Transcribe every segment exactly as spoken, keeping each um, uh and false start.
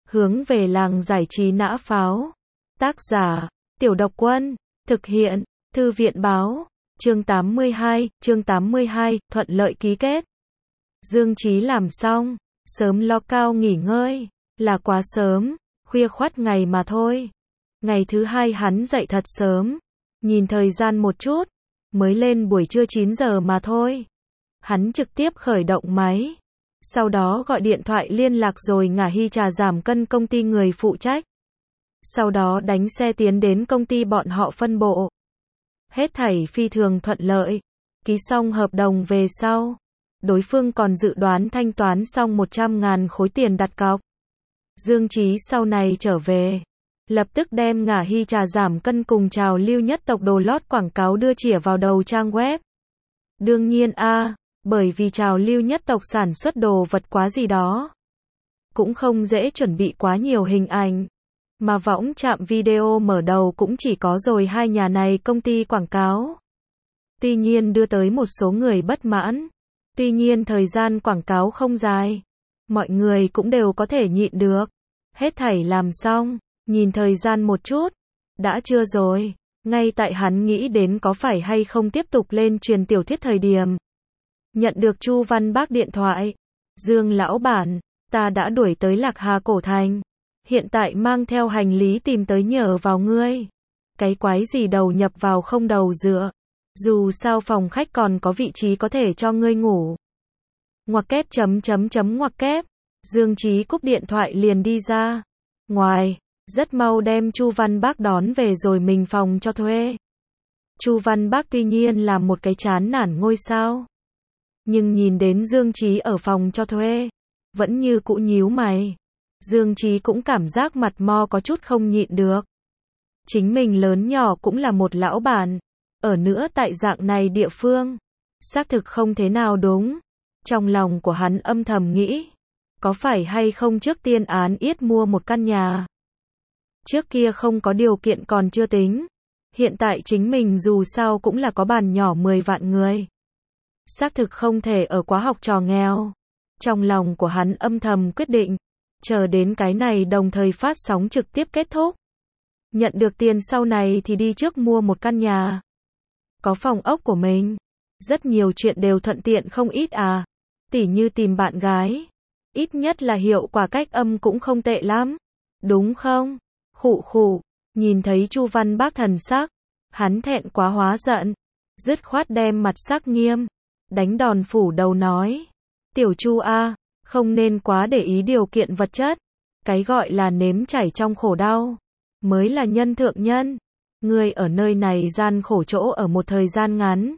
Hướng về làng giải trí nã pháo. Tác giả, Tiểu Độc Quân. Thực hiện, Thư viện báo. Chương tám mươi hai, chương tám mươi hai, thuận lợi ký kết. Dương Chí làm xong, sớm lo cao nghỉ ngơi, là quá sớm, khuya khoắt ngày mà thôi. Ngày thứ hai hắn dậy thật sớm, nhìn thời gian một chút, mới lên buổi trưa chín giờ mà thôi. Hắn trực tiếp khởi động máy, sau đó gọi điện thoại liên lạc rồi ngả hy trà giảm cân công ty người phụ trách. Sau đó đánh xe tiến đến công ty bọn họ phân bộ. Hết thảy phi thường thuận lợi, ký xong hợp đồng về sau. Đối phương còn dự đoán thanh toán xong một trăm ngàn khối tiền đặt cọc. Dương Chí sau này trở về, lập tức đem ngả hy trà giảm cân cùng trào lưu nhất tộc đồ lót quảng cáo đưa chĩa vào đầu trang web. Đương nhiên a, à, bởi vì trào lưu nhất tộc sản xuất đồ vật quá gì đó, cũng không dễ chuẩn bị quá nhiều hình ảnh, mà võng trạm video mở đầu cũng chỉ có rồi hai nhà này công ty quảng cáo. Tuy nhiên đưa tới một số người bất mãn. Tuy nhiên thời gian quảng cáo không dài, mọi người cũng đều có thể nhịn được. Hết thảy làm xong, nhìn thời gian một chút, đã trưa rồi. Ngay tại hắn nghĩ đến có phải hay không tiếp tục lên truyền tiểu thuyết thời điểm, nhận được Chu Văn Bác điện thoại. Dương lão bản, ta đã đuổi tới Lạc Hà Cổ Thành, hiện tại mang theo hành lý tìm tới nhờ vào ngươi. Cái quái gì đầu nhập vào không đầu dựa, dù sao phòng khách còn có vị trí có thể cho ngươi ngủ. Ngoặc kép chấm chấm chấm ngoặc kép. Dương Chí cúp điện thoại liền đi ra ngoài, rất mau đem Chu Văn Bác đón về rồi mình phòng cho thuê. Chu Văn Bác tuy nhiên là một cái chán nản ngôi sao, nhưng nhìn đến Dương Chí ở phòng cho thuê, vẫn như cũ nhíu mày. Dương Chí cũng cảm giác mặt mo có chút không nhịn được. Chính mình lớn nhỏ cũng là một lão bản, ở nữa tại dạng này địa phương, xác thực không thế nào đúng. Trong lòng của hắn âm thầm nghĩ, có phải hay không trước tiên án yết mua một căn nhà. Trước kia không có điều kiện còn chưa tính, hiện tại chính mình dù sao cũng là có bàn nhỏ mười vạn người. Xác thực không thể ở quá học trò nghèo. Trong lòng của hắn âm thầm quyết định, chờ đến cái này đồng thời phát sóng trực tiếp kết thúc, nhận được tiền sau này thì đi trước mua một căn nhà. Có phòng ốc của mình, rất nhiều chuyện đều thuận tiện không ít à. Tỉ như tìm bạn gái, ít nhất là hiệu quả cách âm cũng không tệ lắm, đúng không? Khụ khụ, nhìn thấy Chu Văn Bác thần sắc, hắn thẹn quá hóa giận, dứt khoát đem mặt sắc nghiêm, đánh đòn phủ đầu nói. Tiểu Chu a, không nên quá để ý điều kiện vật chất, cái gọi là nếm trải trong khổ đau, mới là nhân thượng nhân. Ngươi ở nơi này gian khổ chỗ ở một thời gian ngắn,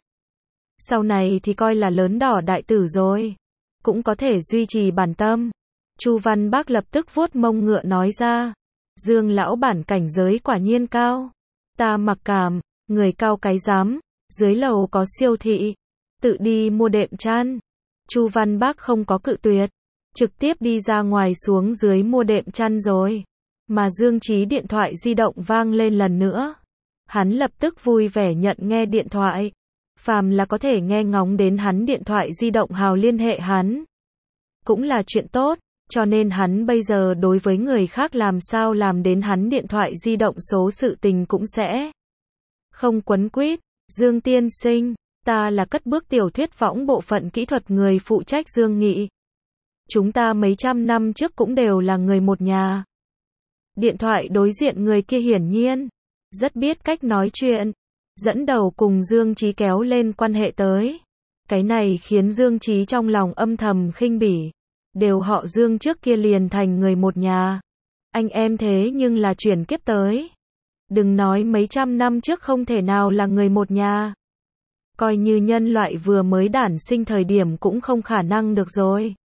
sau này thì coi là lớn đỏ đại tử rồi, cũng có thể duy trì bản tâm. Chu Văn Bác lập tức vuốt mông ngựa nói ra. Dương lão bản cảnh giới quả nhiên cao, ta mặc cảm, người cao cái dám. Dưới lầu có siêu thị, tự đi mua đệm chăn. Chu Văn Bác không có cự tuyệt, trực tiếp đi ra ngoài xuống dưới mua đệm chăn rồi. Mà Dương Chí điện thoại di động vang lên lần nữa, hắn lập tức vui vẻ nhận nghe điện thoại. Phàm là có thể nghe ngóng đến hắn điện thoại di động hào liên hệ hắn, cũng là chuyện tốt, cho nên hắn bây giờ đối với người khác làm sao làm đến hắn điện thoại di động số sự tình cũng sẽ không quấn quýt. Dương tiên sinh, ta là cất bước tiểu thuyết võng bộ phận kỹ thuật người phụ trách Dương Nghị. Chúng ta mấy trăm năm trước cũng đều là người một nhà. Điện thoại đối diện người kia hiển nhiên rất biết cách nói chuyện, dẫn đầu cùng Dương Chí kéo lên quan hệ tới. Cái này khiến Dương Chí trong lòng âm thầm khinh bỉ. Đều họ Dương trước kia liền thành người một nhà. Anh em thế nhưng là chuyển kiếp tới. Đừng nói mấy trăm năm trước không thể nào là người một nhà. Coi như nhân loại vừa mới đản sinh thời điểm cũng không khả năng được rồi.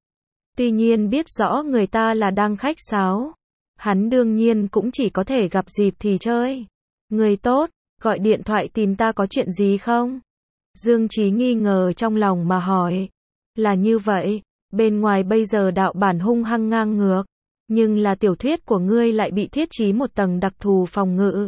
Tuy nhiên biết rõ người ta là đang khách sáo, hắn đương nhiên cũng chỉ có thể gặp dịp thì chơi. Người tốt, gọi điện thoại tìm ta có chuyện gì không? Dương Chí nghi ngờ trong lòng mà hỏi. Là như vậy, bên ngoài bây giờ đạo bản hung hăng ngang ngược, nhưng là tiểu thuyết của ngươi lại bị thiết trí một tầng đặc thù phòng ngự,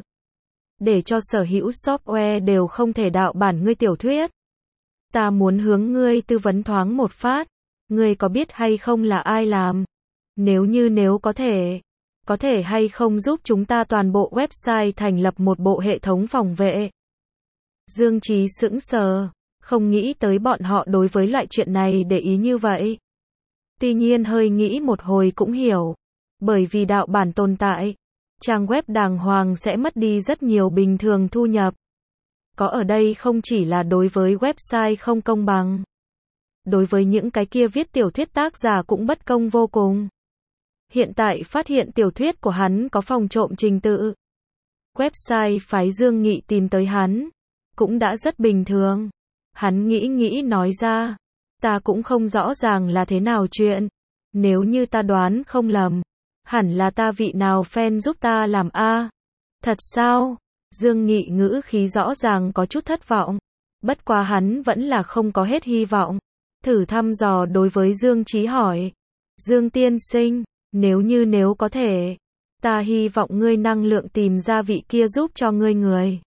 để cho sở hữu software đều không thể đạo bản ngươi tiểu thuyết. Ta muốn hướng ngươi tư vấn thoáng một phát, ngươi có biết hay không là ai làm? Nếu như nếu có thể, có thể hay không giúp chúng ta toàn bộ website thành lập một bộ hệ thống phòng vệ? Dương Chí sững sờ, không nghĩ tới bọn họ đối với loại chuyện này để ý như vậy. Tuy nhiên hơi nghĩ một hồi cũng hiểu, bởi vì đạo bản tồn tại, trang web đàng hoàng sẽ mất đi rất nhiều bình thường thu nhập. Có ở đây không chỉ là đối với website không công bằng, đối với những cái kia viết tiểu thuyết tác giả cũng bất công vô cùng. Hiện tại phát hiện tiểu thuyết của hắn có phòng trộm trình tự, website phái Dương Nghị tìm tới hắn, cũng đã rất bình thường. Hắn nghĩ nghĩ nói ra, ta cũng không rõ ràng là thế nào chuyện, nếu như ta đoán không lầm, hẳn là ta vị nào fan giúp ta làm a. Thật sao? Dương Nghị ngữ khí rõ ràng có chút thất vọng, bất quá hắn vẫn là không có hết hy vọng, thử thăm dò đối với Dương Chí hỏi, Dương tiên sinh, nếu như nếu có thể, ta hy vọng ngươi năng lượng tìm ra vị kia giúp cho ngươi người.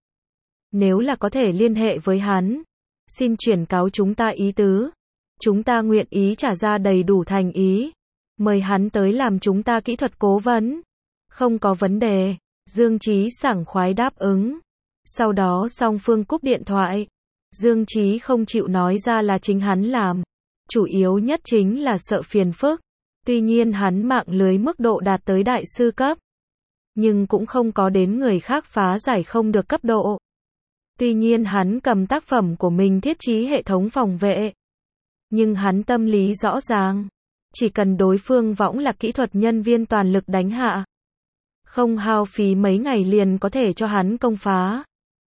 Nếu là có thể liên hệ với hắn, xin chuyển cáo chúng ta ý tứ, chúng ta nguyện ý trả ra đầy đủ thành ý, mời hắn tới làm chúng ta kỹ thuật cố vấn. Không có vấn đề, Dương Chí sảng khoái đáp ứng. Sau đó song phương cúp điện thoại. Dương Chí không chịu nói ra là chính hắn làm, chủ yếu nhất chính là sợ phiền phức. Tuy nhiên hắn mạng lưới mức độ đạt tới đại sư cấp, nhưng cũng không có đến người khác phá giải không được cấp độ. Tuy nhiên hắn cầm tác phẩm của mình thiết trí hệ thống phòng vệ, nhưng hắn tâm lý rõ ràng, chỉ cần đối phương võng là kỹ thuật nhân viên toàn lực đánh hạ, không hao phí mấy ngày liền có thể cho hắn công phá.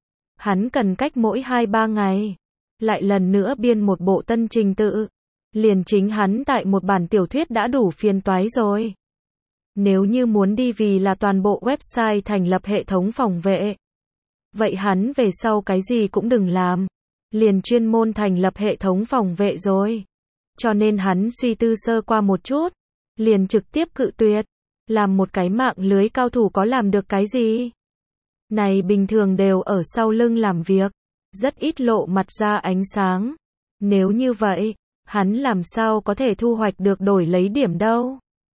Hắn cần cách mỗi hai ba ngày, lại lần nữa biên một bộ tân trình tự. Liền chính hắn tại một bản tiểu thuyết đã đủ phiền toái rồi. Nếu như muốn đi vì là toàn bộ website thành lập hệ thống phòng vệ, vậy hắn về sau cái gì cũng đừng làm, liền chuyên môn thành lập hệ thống phòng vệ rồi. Cho nên hắn suy tư sơ qua một chút, liền trực tiếp cự tuyệt, làm một cái mạng lưới cao thủ có làm được cái gì. Này bình thường đều ở sau lưng làm việc, rất ít lộ mặt ra ánh sáng. Nếu như vậy, hắn làm sao có thể thu hoạch được đổi lấy điểm đâu.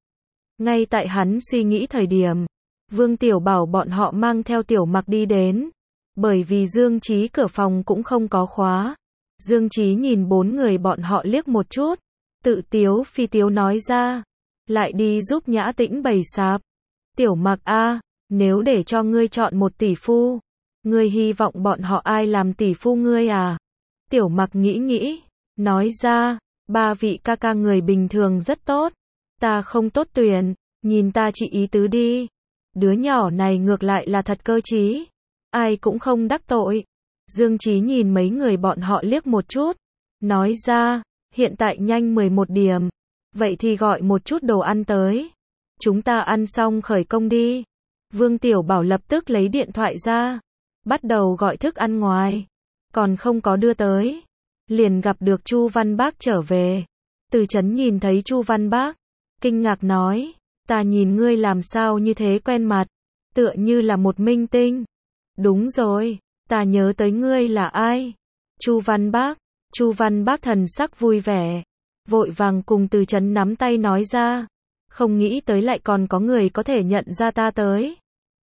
Ngay tại hắn suy nghĩ thời điểm, Vương Tiểu Bảo bọn họ mang theo Tiểu Mặc đi đến, bởi vì Dương Chí cửa phòng cũng không có khóa. Dương Chí nhìn bốn người bọn họ liếc một chút, tự tiếu phi tiếu nói ra, lại đi giúp Nhã Tĩnh bày sạp. Tiểu Mặc a, nếu để cho ngươi chọn một tỷ phu, ngươi hy vọng bọn họ ai làm tỷ phu ngươi à? Tiểu Mặc nghĩ nghĩ, nói ra, ba vị ca ca người bình thường rất tốt, ta không tốt tuyển, nhìn ta chị ý tứ đi. Đứa nhỏ này ngược lại là thật cơ trí, ai cũng không đắc tội. Dương Chí nhìn mấy người bọn họ liếc một chút, nói ra, hiện tại nhanh mười một điểm, vậy thì gọi một chút đồ ăn tới. Chúng ta ăn xong khởi công đi. Vương Tiểu Bảo lập tức lấy điện thoại ra, bắt đầu gọi thức ăn ngoài, còn không có đưa tới, liền gặp được Chu Văn Bác trở về. Từ Chấn nhìn thấy Chu Văn Bác, kinh ngạc nói, ta nhìn ngươi làm sao như thế quen mặt, tựa như là một minh tinh. Đúng rồi, ta nhớ tới ngươi là ai? Chu Văn Bác. Chu Văn Bác thần sắc vui vẻ, vội vàng cùng Từ Chấn nắm tay nói ra, không nghĩ tới lại còn có người có thể nhận ra ta tới.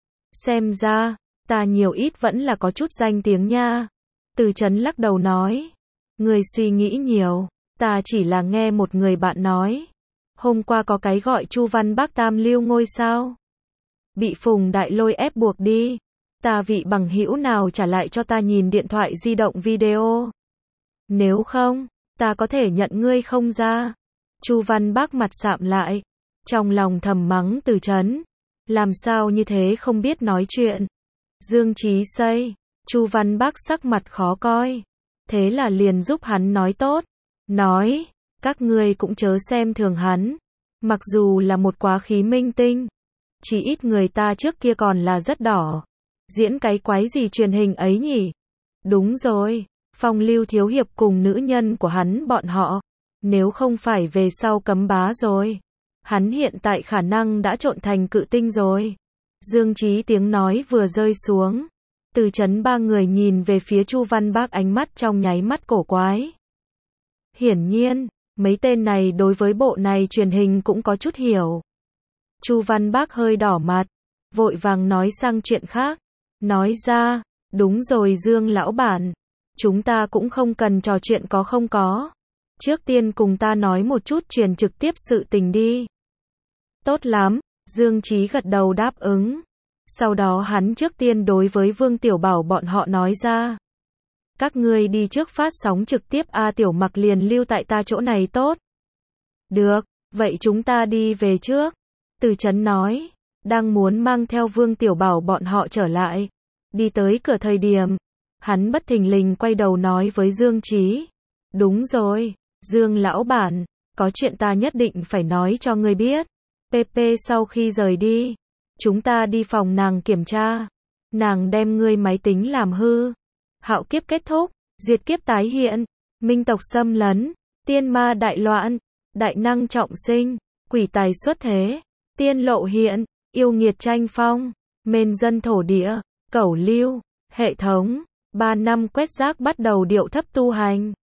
Xem ra, ta nhiều ít vẫn là có chút danh tiếng nha. Từ Chấn lắc đầu nói, ngươi suy nghĩ nhiều, ta chỉ là nghe một người bạn nói, hôm qua có cái gọi Chu Văn Bác tam lưu ngôi sao, bị Phùng Đại Lôi ép buộc đi. Ta vị bằng hữu nào trả lại cho ta nhìn điện thoại di động video? Nếu không, ta có thể nhận ngươi không ra. Chu Văn Bác mặt sạm lại, trong lòng thầm mắng Từ Chấn, làm sao như thế không biết nói chuyện. Dương Chí xây, Chu Văn Bác sắc mặt khó coi, thế là liền giúp hắn nói tốt, nói, các ngươi cũng chớ xem thường hắn, mặc dù là một quá khí minh tinh, chỉ ít người ta trước kia còn là rất đỏ, diễn cái quái gì truyền hình ấy nhỉ? Đúng rồi, Phong Lưu thiếu hiệp cùng nữ nhân của hắn bọn họ, nếu không phải về sau cấm bá rồi, hắn hiện tại khả năng đã trộn thành cự tinh rồi. Dương Chí tiếng nói vừa rơi xuống, Từ Chấn ba người nhìn về phía Chu Văn Bác ánh mắt trong nháy mắt cổ quái. Hiển nhiên, mấy tên này đối với bộ này truyền hình cũng có chút hiểu. Chu Văn Bác hơi đỏ mặt, vội vàng nói sang chuyện khác, nói ra, đúng rồi Dương lão bản, chúng ta cũng không cần trò chuyện có không có. Trước tiên cùng ta nói một chút truyền trực tiếp sự tình đi. Tốt lắm, Dương Chí gật đầu đáp ứng. Sau đó hắn trước tiên đối với Vương Tiểu Bảo bọn họ nói ra. Các ngươi đi trước phát sóng trực tiếp A Tiểu Mặc liền lưu tại ta chỗ này tốt. Được, vậy chúng ta đi về trước. Từ Chấn nói, đang muốn mang theo Vương Tiểu Bảo bọn họ trở lại. Đi tới cửa thời điểm, hắn bất thình lình quay đầu nói với Dương Chí. Đúng rồi, Dương lão bản, có chuyện ta nhất định phải nói cho ngươi biết. pê pê sau khi rời đi, chúng ta đi phòng nàng kiểm tra. Nàng đem ngươi máy tính làm hư. Hạo kiếp kết thúc, diệt kiếp tái hiện, minh tộc xâm lấn, tiên ma đại loạn, đại năng trọng sinh, quỷ tài xuất thế, tiên lộ hiện, yêu nghiệt tranh phong, mền dân thổ địa, cẩu lưu, hệ thống, ba năm quét rác bắt đầu điệu thấp tu hành.